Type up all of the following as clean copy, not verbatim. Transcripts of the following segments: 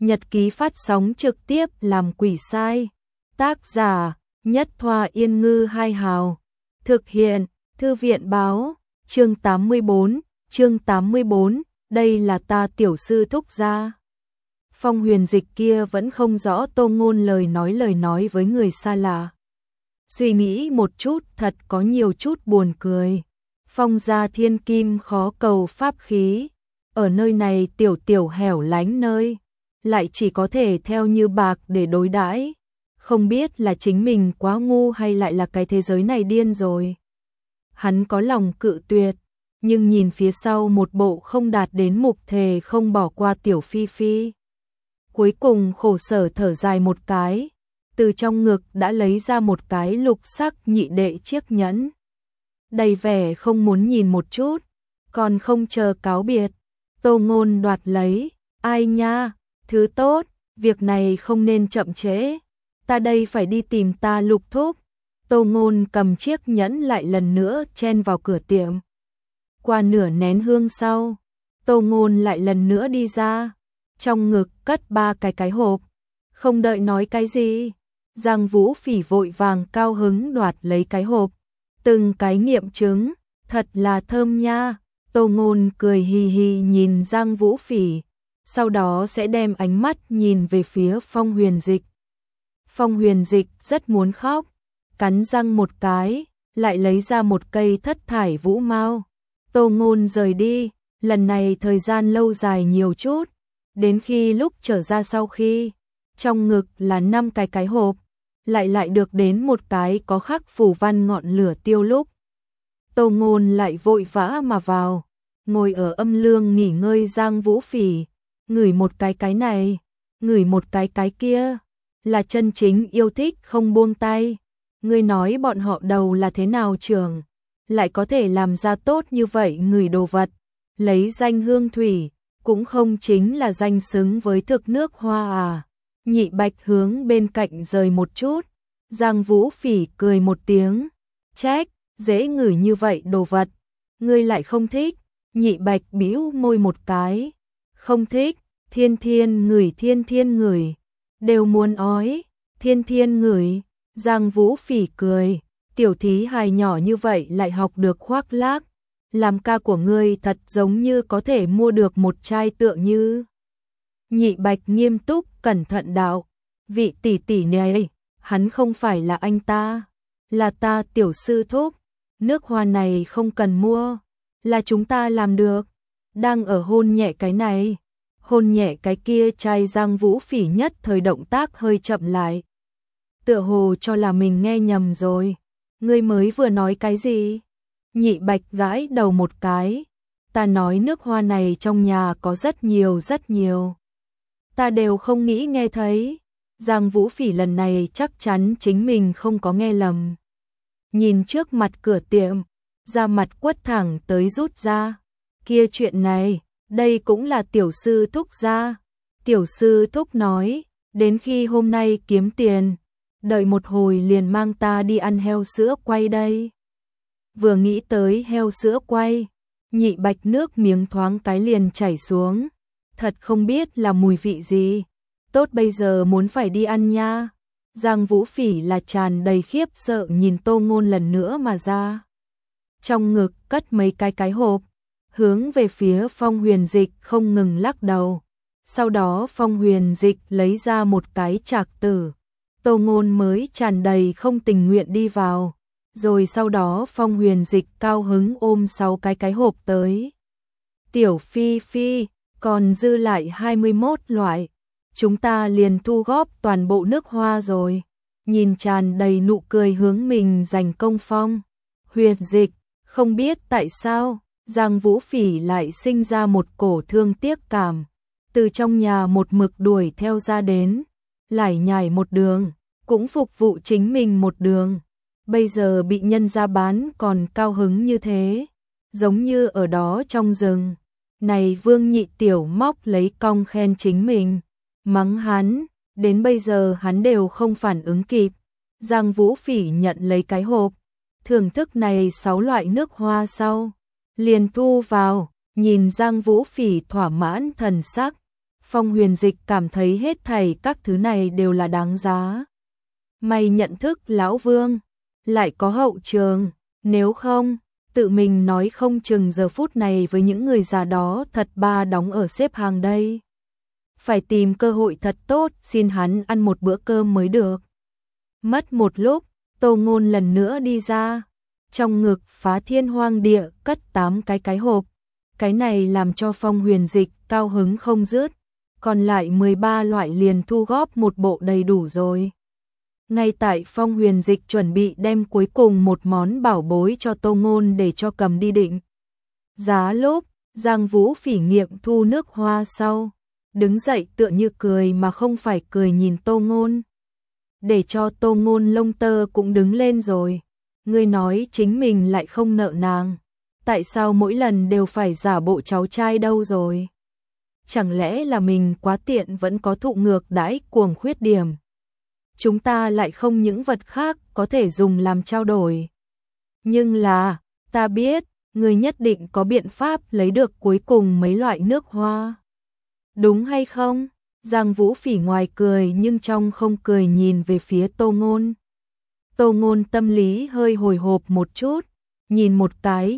Nhật ký phát sóng trực tiếp làm quỷ sai. Tác giả Nhất Thoa Yên Ngư Hai Hào. Thực hiện Thư viện Báo. Chương 84, đây là ta tiểu sư thúc gia. Phong Huyền Dịch kia vẫn không rõ Tô Ngôn lời nói với người xa lạ. Suy nghĩ một chút thật có nhiều chút buồn cười. Phong gia thiên kim khó cầu pháp khí. Ở nơi này tiểu hẻo lánh nơi, lại chỉ có thể theo như bạc để đối đãi. Không biết là chính mình quá ngu hay lại là cái thế giới này điên rồi. Hắn có lòng cự tuyệt, nhưng nhìn phía sau một bộ không đạt đến mục thề không bỏ qua tiểu phi phi. Cuối cùng khổ sở thở dài một cái, từ trong ngực đã lấy ra một cái lục sắc nhị đệ chiếc nhẫn. Đầy vẻ không muốn nhìn một chút, còn không chờ cáo biệt, Tô Ngôn đoạt lấy. Ai nha, thứ tốt, việc này không nên chậm trễ, ta đây phải đi tìm ta Lục thúc. Tô Ngôn cầm chiếc nhẫn lại lần nữa chen vào cửa tiệm. Qua nửa nén hương sau, Tô Ngôn lại lần nữa đi ra, trong ngực cất ba cái hộp. Không đợi nói cái gì, Giang Vũ Phỉ vội vàng cao hứng đoạt lấy cái hộp, từng cái nghiệm chứng, thật là thơm nha. Tô Ngôn cười hì hì nhìn Giang Vũ Phỉ, sau đó sẽ đem ánh mắt nhìn về phía Phong Huyền Dịch. Phong Huyền Dịch rất muốn khóc, cắn răng một cái, lại lấy ra một cây thất thải vũ mao. Tô Ngôn rời đi, lần này thời gian lâu dài nhiều chút, đến khi lúc trở ra sau khi, trong ngực là 5 cái hộp, lại được đến một cái có khắc phù văn ngọn lửa tiêu lúc. Tô Ngôn lại vội vã mà vào, ngồi ở âm lương nghỉ ngơi. Giang Vũ Phỉ ngửi một cái này, ngửi một cái kia, là chân chính yêu thích không buông tay. Ngươi nói bọn họ đầu là thế nào trưởng, lại có thể làm ra tốt như vậy ngửi đồ vật, lấy danh hương thủy, cũng không chính là danh xứng với thực nước hoa à. Nhị Bạch hướng bên cạnh rời một chút, Giang Vũ Phỉ cười một tiếng, trách, dễ ngửi như vậy đồ vật, ngươi lại không thích. Nhị Bạch bĩu môi một cái, không thích. Thiên thiên ngửi, đều muốn ói. Thiên ngửi. Giang Vũ Phỉ cười, tiểu thí hài nhỏ như vậy lại học được khoác lác, làm ca của ngươi thật giống như có thể mua được một chai tựa như. Nhị Bạch nghiêm túc cẩn thận đạo, vị tỷ tỷ này, hắn không phải là anh ta, là ta tiểu sư thúc, nước hoa này không cần mua, là chúng ta làm được. Đang ở hôn nhẹ cái này, hôn nhẹ cái kia trai. Giang Vũ Phỉ nhất thời động tác hơi chậm lại, tựa hồ cho là mình nghe nhầm rồi. Ngươi mới vừa nói cái gì? Nhị Bạch gãi đầu một cái, ta nói nước hoa này trong nhà có rất nhiều, ta đều không nghĩ nghe thấy. Giang Vũ Phỉ lần này chắc chắn chính mình không có nghe lầm. Nhìn trước mặt cửa tiệm, da mặt quất thẳng tới rút ra. Kia chuyện này, đây cũng là tiểu sư thúc gia. Tiểu sư thúc nói, đến khi hôm nay kiếm tiền, đợi một hồi liền mang ta đi ăn heo sữa quay đây. Vừa nghĩ tới heo sữa quay, Nhị Bạch nước miếng thoáng cái liền chảy xuống. Thật không biết là mùi vị gì, tốt bây giờ muốn phải đi ăn nha. Giang Vũ Phỉ là tràn đầy khiếp sợ nhìn Tô Ngôn lần nữa mà ra. Trong ngực cất mấy cái hộp, hướng về phía Phong Huyền Dịch không ngừng lắc đầu. Sau đó Phong Huyền Dịch lấy ra một cái trạc tử, Tô Ngôn mới tràn đầy không tình nguyện đi vào. Rồi sau đó Phong Huyền Dịch cao hứng ôm 6 cái hộp tới. Tiểu Phi Phi, còn dư lại 21 loại, chúng ta liền thu góp toàn bộ nước hoa rồi. Nhìn tràn đầy nụ cười hướng mình giành công Phong Huyền Dịch, không biết tại sao Giang Vũ Phỉ lại sinh ra một cổ thương tiếc cảm, từ trong nhà một mực đuổi theo ra đến, lải nhải một đường, cũng phục vụ chính mình một đường. Bây giờ bị nhân ra bán còn cao hứng như thế, giống như ở đó trong rừng. Này Vương Nhị Tiểu móc lấy cong khen chính mình, mắng hắn, đến bây giờ hắn đều không phản ứng kịp. Giang Vũ Phỉ nhận lấy cái hộp, thưởng thức này 6 loại nước hoa sau, liền thu vào, nhìn Giang Vũ Phỉ thỏa mãn thần sắc. Phong Huyền Dịch cảm thấy hết thảy các thứ này đều là đáng giá. May nhận thức lão Vương, lại có hậu trường, nếu không, tự mình nói không chừng giờ phút này với những người già đó thật ba đóng ở xếp hàng đây. Phải tìm cơ hội thật tốt xin hắn ăn một bữa cơm mới được. Mất một lúc, Tô Ngôn lần nữa đi ra, trong ngực Phá Thiên Hoang Địa cất 8 cái hộp. Cái này làm cho Phong Huyền Dịch cao hứng không dứt, còn lại 13 loại liền thu góp một bộ đầy đủ rồi. Ngay tại Phong Huyền Dịch chuẩn bị đem cuối cùng một món bảo bối cho Tô Ngôn để cho cầm đi định giá lúc, Giang Vũ Phỉ nghiệm thu nước hoa sau, đứng dậy tựa như cười mà không phải cười nhìn Tô Ngôn. Để cho Tô Ngôn lông tơ cũng đứng lên rồi. Ngươi nói chính mình lại không nợ nàng, tại sao mỗi lần đều phải giả bộ cháu trai đâu rồi? Chẳng lẽ là mình quá tiện vẫn có thụ ngược đãi cuồng khuyết điểm? Chúng ta lại không những vật khác có thể dùng làm trao đổi. Nhưng là, ta biết, ngươi nhất định có biện pháp lấy được cuối cùng mấy loại nước hoa. Đúng hay không? Giang Vũ Phỉ ngoài cười nhưng trong không cười nhìn về phía Tô Ngôn. Tô Ngôn tâm lý hơi hồi hộp một chút, nhìn một cái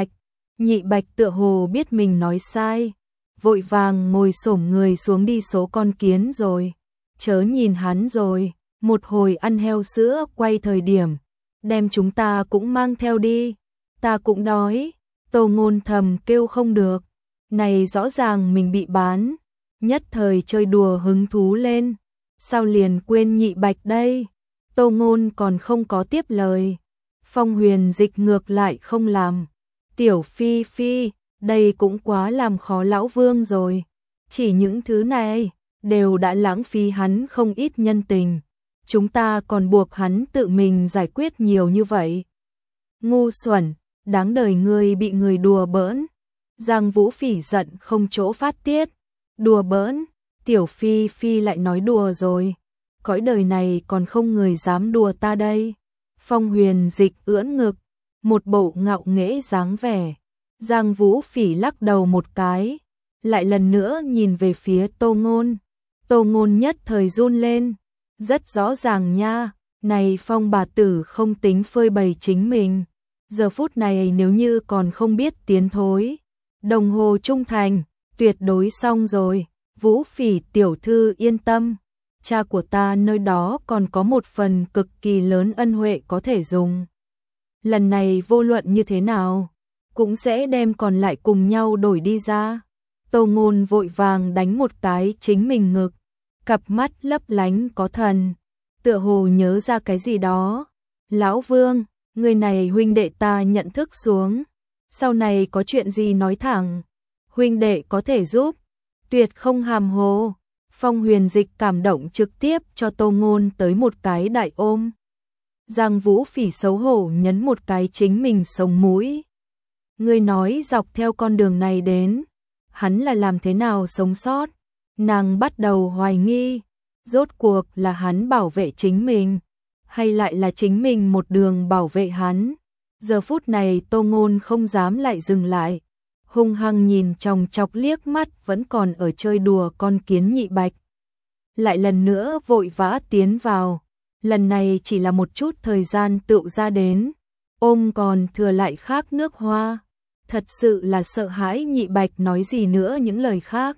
Nhị Bạch tựa hồ biết mình nói sai, vội vàng ngồi xổm người xuống đi số con kiến rồi. Chớ nhìn hắn rồi, một hồi ăn heo sữa quay thời điểm, đem chúng ta cũng mang theo đi, ta cũng đói. Tô Ngôn thầm kêu không được, này rõ ràng mình bị bán, nhất thời chơi đùa hứng thú lên, sao liền quên Nhị Bạch đây? Tô Ngôn còn không có tiếp lời. Phong Huyền Dịch ngược lại không làm. Tiểu Phi Phi, đây cũng quá làm khó lão Vương rồi. Chỉ những thứ này đều đã lãng phí hắn không ít nhân tình. Chúng ta còn buộc hắn tự mình giải quyết nhiều như vậy. Ngu xuẩn, đáng đời ngươi bị người đùa bỡn. Giang Vũ Phỉ giận không chỗ phát tiết. Đùa bỡn, Tiểu Phi Phi lại nói đùa rồi. Cõi đời này còn không người dám đùa ta đây. Phong Huyền Dịch ưỡn ngực, một bộ ngạo nghễ dáng vẻ. Giang Vũ Phỉ lắc đầu một cái, lại lần nữa nhìn về phía Tô Ngôn. Tô Ngôn nhất thời run lên, rất rõ ràng nha, này Phong bà tử không tính phơi bày chính mình. Giờ phút này nếu như còn không biết tiến thối, đồng hồ trung thành, tuyệt đối xong rồi. Vũ Phỉ tiểu thư yên tâm, cha của ta nơi đó còn có một phần cực kỳ lớn ân huệ có thể dùng. Lần này vô luận như thế nào, cũng sẽ đem còn lại cùng nhau đổi đi ra. Tô Ngôn vội vàng đánh một cái chính mình ngực, cặp mắt lấp lánh có thần, tựa hồ nhớ ra cái gì đó. Lão Vương, người này huynh đệ ta nhận thức xuống, sau này có chuyện gì nói thẳng, huynh đệ có thể giúp, tuyệt không hàm hồ. Phong Huyền Dịch cảm động trực tiếp cho Tô Ngôn tới một cái đại ôm. Giang Vũ Phỉ xấu hổ nhấn một cái chính mình sống mũi. Ngươi nói dọc theo con đường này đến, hắn là làm thế nào sống sót? Nàng bắt đầu hoài nghi, rốt cuộc là hắn bảo vệ chính mình, hay lại là chính mình một đường bảo vệ hắn? Giờ phút này Tô Ngôn không dám lại dừng lại, hung hăng nhìn chòng chọc liếc mắt vẫn còn ở chơi đùa con kiến Nhị Bạch. Lại lần nữa vội vã tiến vào, lần này chỉ là một chút thời gian tựu ra đến, ôm còn thừa lại khác nước hoa. Thật sự là sợ hãi Nhị Bạch nói gì nữa những lời khác.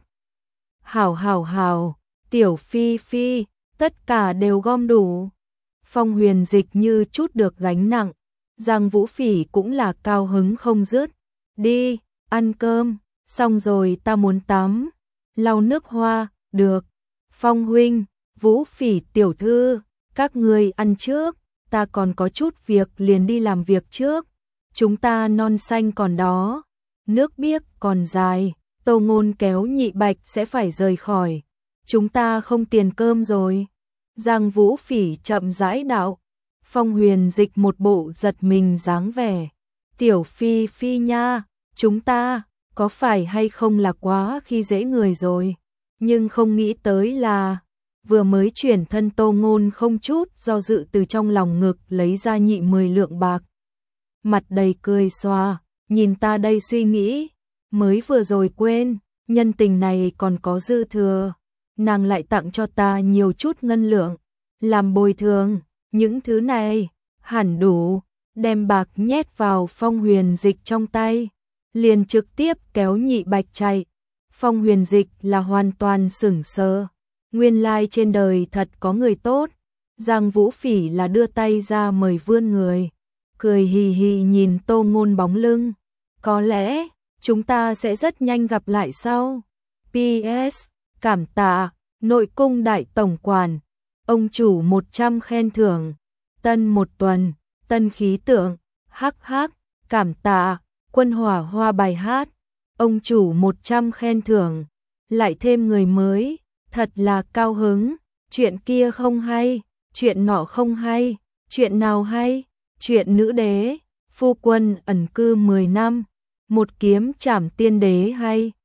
Hảo, Tiểu Phi Phi, tất cả đều gom đủ. Phong Huyền Dịch như chút được gánh nặng, Giang Vũ Phỉ cũng là cao hứng không dứt. Đi, ăn cơm, xong rồi ta muốn tắm, lau nước hoa, được. Phong huynh, Vũ Phỉ tiểu thư, các ngươi ăn trước, ta còn có chút việc liền đi làm việc trước. Chúng ta non xanh còn đó, nước biếc còn dài. Tô Ngôn kéo Nhị Bạch sẽ phải rời khỏi, chúng ta không tiền cơm rồi. Giang Vũ Phỉ chậm rãi đạo. Phong Huyền Dịch một bộ giật mình dáng vẻ. Tiểu Phi Phi nha, chúng ta có phải hay không là quá khi dễ người rồi? Nhưng không nghĩ tới là vừa mới chuyển thân Tô Ngôn không chút do dự từ trong lòng ngực lấy ra nhị 10 lượng bạc. Mặt đầy cười xòa, nhìn ta đây suy nghĩ, mới vừa rồi quên, nhân tình này còn có dư thừa, nàng lại tặng cho ta nhiều chút ngân lượng, làm bồi thường, những thứ này hẳn đủ. Đem bạc nhét vào Phong Huyền Dịch trong tay, liền trực tiếp kéo Nhị Bạch chạy. Phong Huyền Dịch là hoàn toàn sửng sờ, nguyên lai trên đời thật có người tốt. Giang Vũ Phỉ là đưa tay ra mời vươn người, cười hì hì nhìn Tô Ngôn bóng lưng. Có lẽ chúng ta sẽ rất nhanh gặp lại sau. PS, cảm tạ, nội cung đại tổng quản, ông chủ 100 khen thưởng, tân một tuần, tân khí tượng, hắc hắc, cảm tạ, quân hỏa hoa bài hát, ông chủ 100 khen thưởng, lại thêm người mới, thật là cao hứng, chuyện kia không hay, chuyện nọ không hay, chuyện nào hay, chuyện nữ đế, phu quân ẩn cư 10 năm, một kiếm trảm tiên đế hay.